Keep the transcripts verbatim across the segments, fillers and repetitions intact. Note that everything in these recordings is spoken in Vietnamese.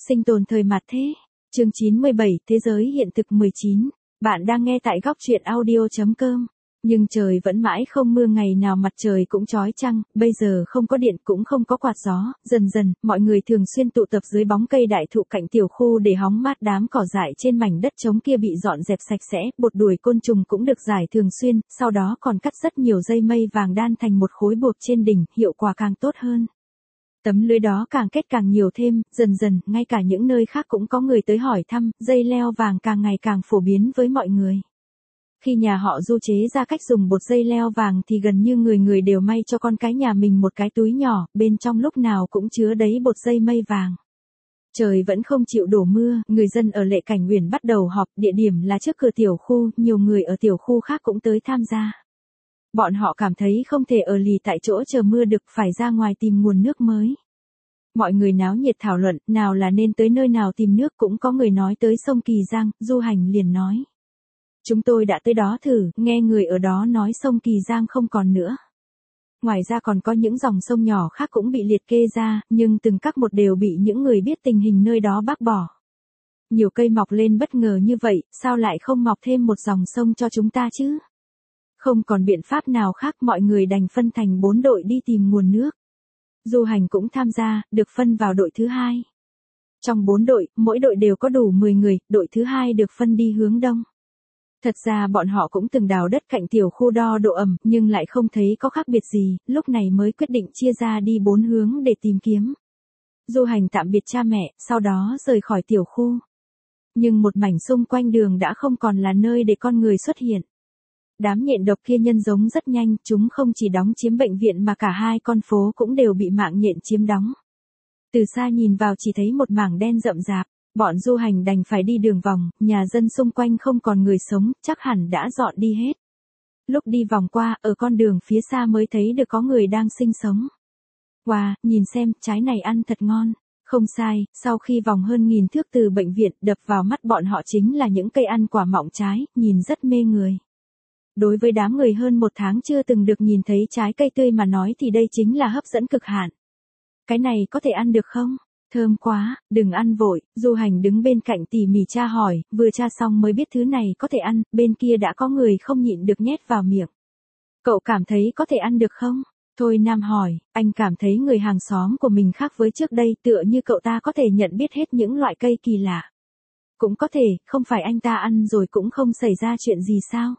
Sinh tồn thời mạt thế. Chương chín mươi bảy, Thế giới hiện thực mười chín. Bạn đang nghe tại góc truyện audio chấm com. Nhưng trời vẫn mãi không mưa, ngày nào mặt trời cũng chói chang, bây giờ không có điện cũng không có quạt gió, dần dần, mọi người thường xuyên tụ tập dưới bóng cây đại thụ cạnh tiểu khu để hóng mát, đám cỏ dại trên mảnh đất trống kia bị dọn dẹp sạch sẽ, bột đuổi côn trùng cũng được rải thường xuyên, sau đó còn cắt rất nhiều dây mây vàng đan thành một khối buộc trên đỉnh, hiệu quả càng tốt hơn. Tấm lưới đó càng kết càng nhiều thêm, dần dần, ngay cả những nơi khác cũng có người tới hỏi thăm, dây leo vàng càng ngày càng phổ biến với mọi người. Khi nhà họ Du chế ra cách dùng bột dây leo vàng thì gần như người người đều may cho con cái nhà mình một cái túi nhỏ, bên trong lúc nào cũng chứa đầy bột dây mây vàng. Trời vẫn không chịu đổ mưa, người dân ở Lệ Cảnh Uyển bắt đầu họp, địa điểm là trước cửa tiểu khu, nhiều người ở tiểu khu khác cũng tới tham gia. Bọn họ cảm thấy không thể ở lì tại chỗ chờ mưa được, phải ra ngoài tìm nguồn nước mới. Mọi người náo nhiệt thảo luận, nào là nên tới nơi nào tìm nước, cũng có người nói tới sông Kỳ Giang, Du Hành liền nói. Chúng tôi đã tới đó thử, nghe người ở đó nói sông Kỳ Giang không còn nữa. Ngoài ra còn có những dòng sông nhỏ khác cũng bị liệt kê ra, nhưng từng các một đều bị những người biết tình hình nơi đó bác bỏ. Nhiều cây mọc lên bất ngờ như vậy, sao lại không mọc thêm một dòng sông cho chúng ta chứ? Không còn biện pháp nào khác, mọi người đành phân thành bốn đội đi tìm nguồn nước. Du Hành cũng tham gia, được phân vào đội thứ hai. Trong bốn đội, mỗi đội đều có đủ mười người, đội thứ hai được phân đi hướng đông. Thật ra bọn họ cũng từng đào đất cạnh tiểu khu đo độ ẩm, nhưng lại không thấy có khác biệt gì, lúc này mới quyết định chia ra đi bốn hướng để tìm kiếm. Du Hành tạm biệt cha mẹ, sau đó rời khỏi tiểu khu. Nhưng một mảnh xung quanh đường đã không còn là nơi để con người xuất hiện. Đám nhện độc kia nhân giống rất nhanh, chúng không chỉ đóng chiếm bệnh viện mà cả hai con phố cũng đều bị mạng nhện chiếm đóng. Từ xa nhìn vào chỉ thấy một mảng đen rậm rạp, bọn Du Hành đành phải đi đường vòng, nhà dân xung quanh không còn người sống, chắc hẳn đã dọn đi hết. Lúc đi vòng qua, ở con đường phía xa mới thấy được có người đang sinh sống. Wow, nhìn xem, trái này ăn thật ngon. Không sai, sau khi vòng hơn nghìn thước từ bệnh viện, đập vào mắt bọn họ chính là những cây ăn quả mọng trái, nhìn rất mê người. Đối với đám người hơn một tháng chưa từng được nhìn thấy trái cây tươi mà nói thì đây chính là hấp dẫn cực hạn. Cái này có thể ăn được không? Thơm quá, đừng ăn vội, Du Hành đứng bên cạnh tỉ mỉ tra hỏi, vừa tra xong mới biết thứ này có thể ăn, bên kia đã có người không nhịn được nhét vào miệng. Cậu cảm thấy có thể ăn được không? Thôi Nam hỏi, anh cảm thấy người hàng xóm của mình khác với trước đây, tựa như cậu ta có thể nhận biết hết những loại cây kỳ lạ. Cũng có thể, không phải anh ta ăn rồi cũng không xảy ra chuyện gì sao?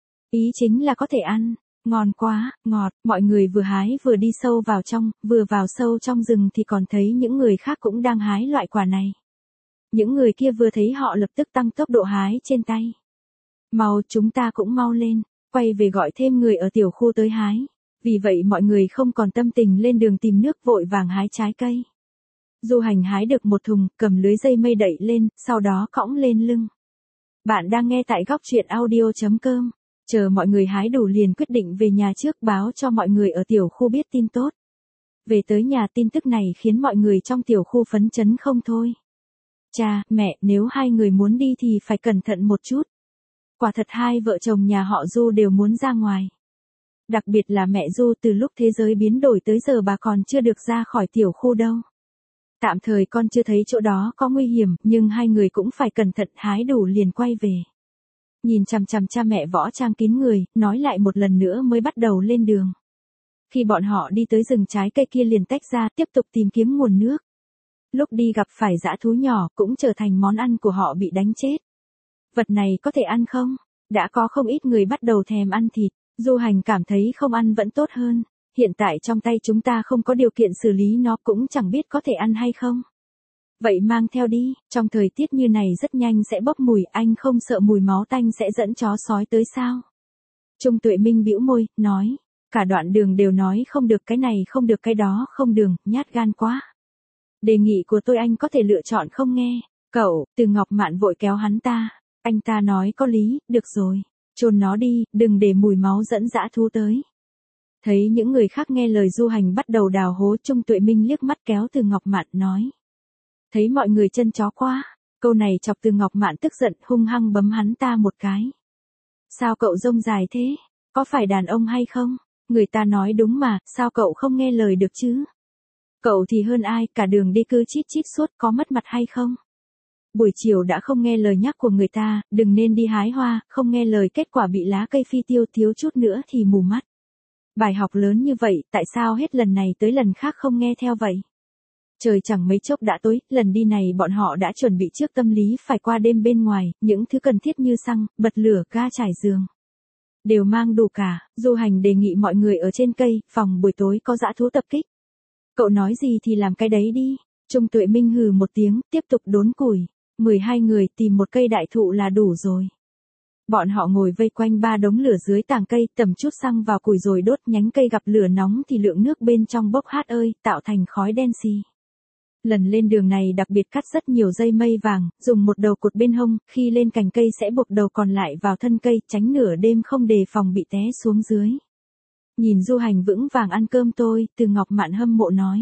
Ý chính là có thể ăn. Ngon quá, ngọt, mọi người vừa hái vừa đi sâu vào trong, vừa vào sâu trong rừng thì còn thấy những người khác cũng đang hái loại quả này. Những người kia vừa thấy họ lập tức tăng tốc độ hái trên tay. Mau, chúng ta cũng mau lên, quay về gọi thêm người ở tiểu khu tới hái. Vì vậy mọi người không còn tâm tình lên đường tìm nước, vội vàng hái trái cây. Du Hành hái được một thùng, cầm lưới dây mây đậy lên, sau đó cõng lên lưng. Bạn đang nghe tại góc truyện audio chấm com. Chờ mọi người hái đủ liền quyết định về nhà trước, báo cho mọi người ở tiểu khu biết tin tốt. Về tới nhà, tin tức này khiến mọi người trong tiểu khu phấn chấn không thôi. Cha, mẹ, nếu hai người muốn đi thì phải cẩn thận một chút. Quả thật hai vợ chồng nhà họ Du đều muốn ra ngoài. Đặc biệt là mẹ Du, từ lúc thế giới biến đổi tới giờ bà còn chưa được ra khỏi tiểu khu đâu. Tạm thời con chưa thấy chỗ đó có nguy hiểm, nhưng hai người cũng phải cẩn thận, hái đủ liền quay về. Nhìn chằm chằm cha mẹ võ trang kín người, nói lại một lần nữa mới bắt đầu lên đường. Khi bọn họ đi tới rừng trái cây kia liền tách ra, tiếp tục tìm kiếm nguồn nước. Lúc đi gặp phải dã thú nhỏ, cũng trở thành món ăn của họ, bị đánh chết. Vật này có thể ăn không? Đã có không ít người bắt đầu thèm ăn thịt. Du Hành cảm thấy không ăn vẫn tốt hơn. Hiện tại trong tay chúng ta không có điều kiện xử lý nó, cũng chẳng biết có thể ăn hay không. Vậy mang theo đi, trong thời tiết như này rất nhanh sẽ bốc mùi, anh không sợ mùi máu tanh sẽ dẫn chó sói tới sao? Trung Tuệ Minh bĩu môi, nói, cả đoạn đường đều nói không được cái này không được cái đó không đường, nhát gan quá. Đề nghị của tôi anh có thể lựa chọn không nghe. Cậu, Từ Ngọc Mạn vội kéo hắn ta, anh ta nói có lý, được rồi, chôn nó đi, đừng để mùi máu dẫn dã thú tới. Thấy những người khác nghe lời Du Hành bắt đầu đào hố, Trung Tuệ Minh liếc mắt kéo Từ Ngọc Mạn nói. Thấy mọi người chân chó quá, câu này chọc Từ Ngọc Mạn tức giận, hung hăng bấm hắn ta một cái. Sao cậu rông dài thế? Có phải đàn ông hay không? Người ta nói đúng mà, sao cậu không nghe lời được chứ? Cậu thì hơn ai, cả đường đi cứ chít chít suốt, có mất mặt hay không? Buổi chiều đã không nghe lời nhắc của người ta, đừng nên đi hái hoa, không nghe lời kết quả bị lá cây phi tiêu thiếu chút nữa thì mù mắt. Bài học lớn như vậy, tại sao hết lần này tới lần khác không nghe theo vậy? Trời chẳng mấy chốc đã tối, lần đi này bọn họ đã chuẩn bị trước tâm lý phải qua đêm bên ngoài, những thứ cần thiết như xăng, bật lửa, ga trải giường. Đều mang đủ cả, Du Hành đề nghị mọi người ở trên cây, phòng buổi tối có dã thú tập kích. Cậu nói gì thì làm cái đấy đi. Trung Tuệ Minh hừ một tiếng, tiếp tục đốn củi. mười hai người tìm một cây đại thụ là đủ rồi. Bọn họ ngồi vây quanh ba đống lửa dưới tàng cây, tầm chút xăng vào củi rồi đốt, nhánh cây gặp lửa nóng thì lượng nước bên trong bốc hát ơi, tạo thành khói đen xì. Lần lên đường này đặc biệt cắt rất nhiều dây mây vàng, dùng một đầu cột bên hông, khi lên cành cây sẽ buộc đầu còn lại vào thân cây, tránh nửa đêm không đề phòng bị té xuống dưới. Nhìn Du Hành vững vàng ăn cơm tôi, Từ Ngọc Mạn hâm mộ nói.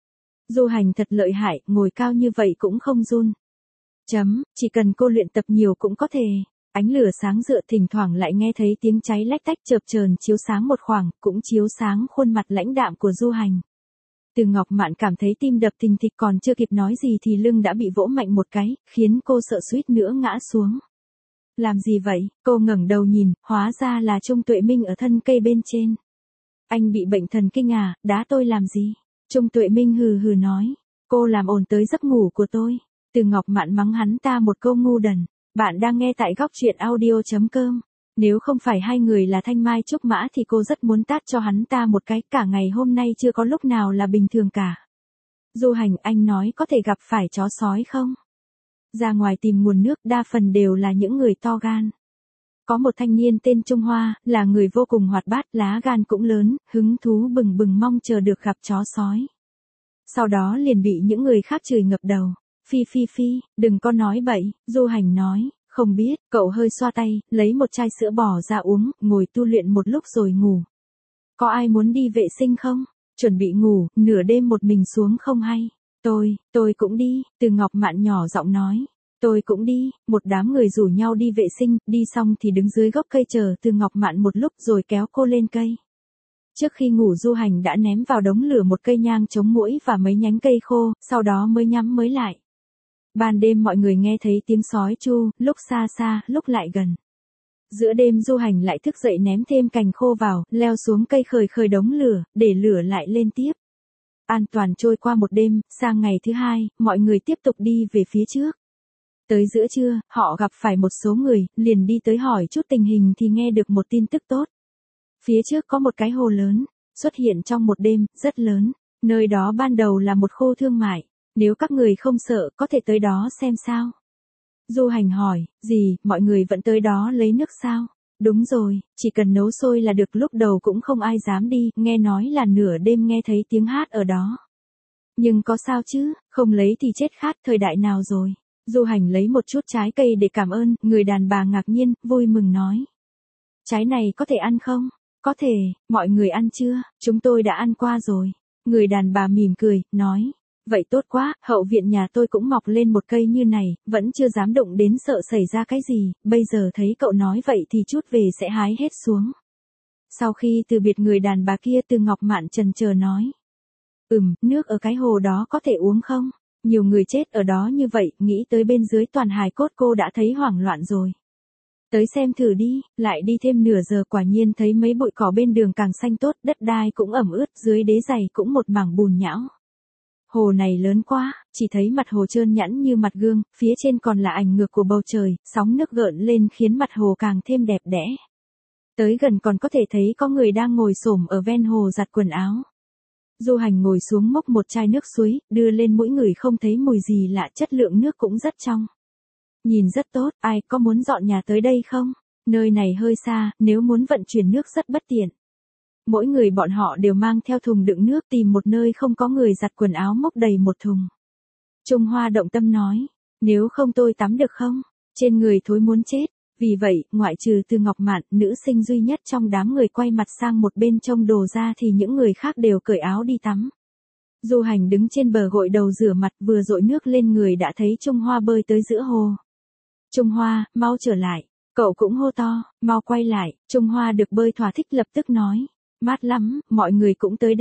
Du Hành thật lợi hại, ngồi cao như vậy cũng không run. Chấm, chỉ cần cô luyện tập nhiều cũng có thể. Ánh lửa sáng rựa, thỉnh thoảng lại nghe thấy tiếng cháy lách tách chợp chờn chiếu sáng một khoảng, cũng chiếu sáng khuôn mặt lãnh đạm của Du Hành. Từ Ngọc Mạn cảm thấy tim đập thình thịch, còn chưa kịp nói gì thì lưng đã bị vỗ mạnh một cái, khiến cô sợ suýt nữa ngã xuống. Làm gì vậy? Cô ngẩng đầu nhìn, hóa ra là Trung Tuệ Minh ở thân cây bên trên. Anh bị bệnh thần kinh à, đá tôi làm gì? Trung Tuệ Minh hừ hừ nói. Cô làm ồn tới giấc ngủ của tôi. Từ Ngọc Mạn mắng hắn ta một câu ngu đần. Bạn đang nghe tại góc truyện audio chấm com. Nếu không phải hai người là Thanh Mai Trúc Mã thì cô rất muốn tát cho hắn ta một cái, cả ngày hôm nay chưa có lúc nào là bình thường cả. Du Hành, anh nói có thể gặp phải chó sói không? Ra ngoài tìm nguồn nước, đa phần đều là những người to gan. Có một thanh niên tên Trung Hoa, là người vô cùng hoạt bát, lá gan cũng lớn, hứng thú bừng bừng mong chờ được gặp chó sói. Sau đó liền bị những người khác chửi ngập đầu. Phi phi phi, đừng có nói bậy, Du Hành nói. Không biết, cậu hơi xoa tay, lấy một chai sữa bò ra uống, ngồi tu luyện một lúc rồi ngủ. Có ai muốn đi vệ sinh không? Chuẩn bị ngủ, nửa đêm một mình xuống không hay. Tôi, tôi cũng đi, Từ Ngọc Mạn nhỏ giọng nói. Tôi cũng đi, một đám người rủ nhau đi vệ sinh, đi xong thì đứng dưới gốc cây chờ Từ Ngọc Mạn một lúc rồi kéo cô lên cây. Trước khi ngủ Du Hành đã ném vào đống lửa một cây nhang chống muỗi và mấy nhánh cây khô, sau đó mới nhắm mới lại. Ban đêm mọi người nghe thấy tiếng sói chu, lúc xa xa, lúc lại gần. Giữa đêm Du Hành lại thức dậy ném thêm cành khô vào, leo xuống cây khởi khởi đống lửa, để lửa lại lên tiếp. An toàn trôi qua một đêm, sang ngày thứ hai, mọi người tiếp tục đi về phía trước. Tới giữa trưa, họ gặp phải một số người, liền đi tới hỏi chút tình hình thì nghe được một tin tức tốt. Phía trước có một cái hồ lớn, xuất hiện trong một đêm, rất lớn. Nơi đó ban đầu là một khu thương mại. Nếu các người không sợ, có thể tới đó xem sao. Du Hành hỏi, gì, mọi người vẫn tới đó lấy nước sao? Đúng rồi, chỉ cần nấu sôi là được, lúc đầu cũng không ai dám đi, nghe nói là nửa đêm nghe thấy tiếng hát ở đó. Nhưng có sao chứ, không lấy thì chết khát, thời đại nào rồi. Du Hành lấy một chút trái cây để cảm ơn, người đàn bà ngạc nhiên, vui mừng nói. Trái này có thể ăn không? Có thể, mọi người ăn chưa? Chúng tôi đã ăn qua rồi. Người đàn bà mỉm cười, nói. Vậy tốt quá, hậu viện nhà tôi cũng mọc lên một cây như này, vẫn chưa dám động đến sợ xảy ra cái gì, bây giờ thấy cậu nói vậy thì chút về sẽ hái hết xuống. Sau khi từ biệt người đàn bà kia, Từ Ngọc Mạn chần chờ nói. Ừm, nước ở cái hồ đó có thể uống không? Nhiều người chết ở đó như vậy, nghĩ tới bên dưới toàn hài cốt cô đã thấy hoảng loạn rồi. Tới xem thử đi, lại đi thêm nửa giờ quả nhiên thấy mấy bụi cỏ bên đường càng xanh tốt, đất đai cũng ẩm ướt, dưới đế giày cũng một mảng bùn nhão. Hồ này lớn quá, chỉ thấy mặt hồ trơn nhẵn như mặt gương, phía trên còn là ảnh ngược của bầu trời, sóng nước gợn lên khiến mặt hồ càng thêm đẹp đẽ. Tới gần còn có thể thấy có người đang ngồi xổm ở ven hồ giặt quần áo. Du Hành ngồi xuống múc một chai nước suối, đưa lên mũi ngửi không thấy mùi gì lạ, chất lượng nước cũng rất trong. Nhìn rất tốt, ai có muốn dọn nhà tới đây không? Nơi này hơi xa, nếu muốn vận chuyển nước rất bất tiện. Mỗi người bọn họ đều mang theo thùng đựng nước, tìm một nơi không có người giặt quần áo múc đầy một thùng. Trung Hoa động tâm nói, nếu không tôi tắm được không? Trên người thối muốn chết. Vì vậy, ngoại trừ Từ Ngọc Mạn, nữ sinh duy nhất trong đám người quay mặt sang một bên trông đồ ra thì những người khác đều cởi áo đi tắm. Du Hành đứng trên bờ gội đầu rửa mặt, vừa dội nước lên người đã thấy Trung Hoa bơi tới giữa hồ. Trung Hoa, mau trở lại. Cậu cũng hô to, mau quay lại. Trung Hoa được bơi thỏa thích lập tức nói. Mát lắm, mọi người cũng tới đây.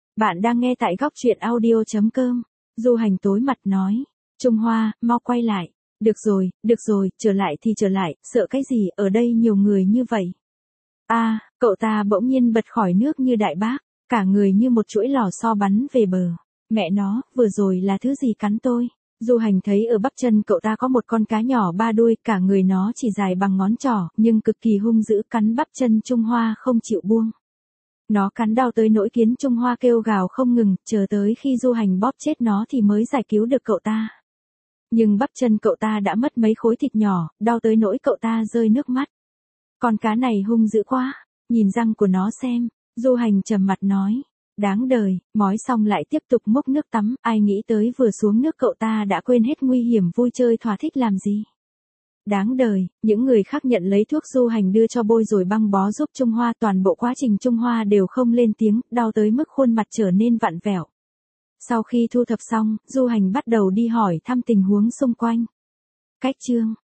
Bạn đang nghe tại góc chuyện audio.com. Du Hành tối mặt nói. Trung Hoa, mau quay lại. Được rồi, được rồi, trở lại thì trở lại, sợ cái gì, ở đây nhiều người như vậy. A, à, cậu ta bỗng nhiên bật khỏi nước như đại bác, cả người như một chuỗi lò xo bắn về bờ. Mẹ nó, vừa rồi là thứ gì cắn tôi? Du Hành thấy ở bắp chân cậu ta có một con cá nhỏ ba đuôi, cả người nó chỉ dài bằng ngón trỏ, nhưng cực kỳ hung dữ cắn bắp chân Trung Hoa không chịu buông. Nó cắn đau tới nỗi khiến Trung Hoa kêu gào không ngừng, chờ tới khi Du Hành bóp chết nó thì mới giải cứu được cậu ta. Nhưng bắp chân cậu ta đã mất mấy khối thịt nhỏ, đau tới nỗi cậu ta rơi nước mắt. Con cá này hung dữ quá, nhìn răng của nó xem, Du Hành trầm mặt nói. Đáng đời, mói xong lại tiếp tục múc nước tắm, ai nghĩ tới vừa xuống nước cậu ta đã quên hết nguy hiểm vui chơi thỏa thích làm gì. Đáng đời, những người khác nhận lấy thuốc Du Hành đưa cho bôi rồi băng bó giúp Trung Hoa, toàn bộ quá trình Trung Hoa đều không lên tiếng, đau tới mức khuôn mặt trở nên vặn vẹo. Sau khi thu thập xong, Du Hành bắt đầu đi hỏi thăm tình huống xung quanh. Cách chương